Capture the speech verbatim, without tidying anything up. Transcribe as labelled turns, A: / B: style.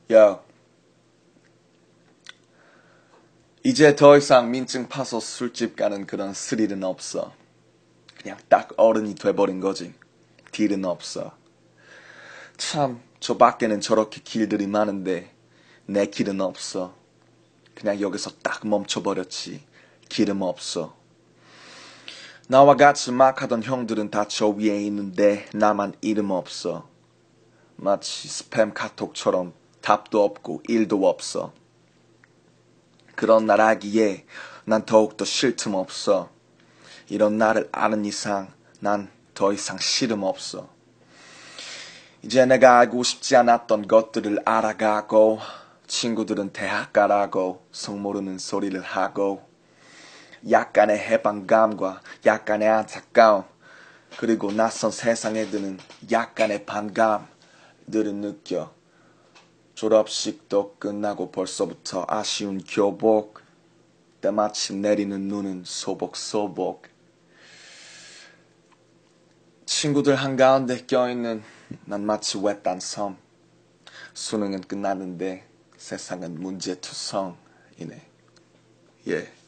A: 야, 이제 더 이상 민증 파서 술집 가는 그런 스릴은 없어. 그냥 딱 어른이 돼버린 거지. 딜은 없어. 참, 저 밖에는 저렇게 길들이 많은데 내 길은 없어. 그냥 여기서 딱 멈춰버렸지. 기름 없어. 나와 같이 막 하던 형들은 다 저 위에 있는데 나만 이름 없어. 마치 스팸 카톡처럼 답도 없고 일도 없어. 그런 나라기에 난 더욱더 쉴 틈 없어. 이런 나를 아는 이상 난 더 이상 싫음 없어. 이제 내가 알고 싶지 않았던 것들을 알아가고 친구들은 대학 가라고 속 모르는 소리를 하고 약간의 해방감과 약간의 안타까움 그리고 낯선 세상에 드는 약간의 반감들을 느껴. 졸업식도 끝나고 벌써부터 아쉬운 교복 때마침 내리는 눈은 소복소복. 친구들 한가운데 껴있는 난 마치 외딴 섬. 수능은 끝났는데 세상은 문제투성이네. 예.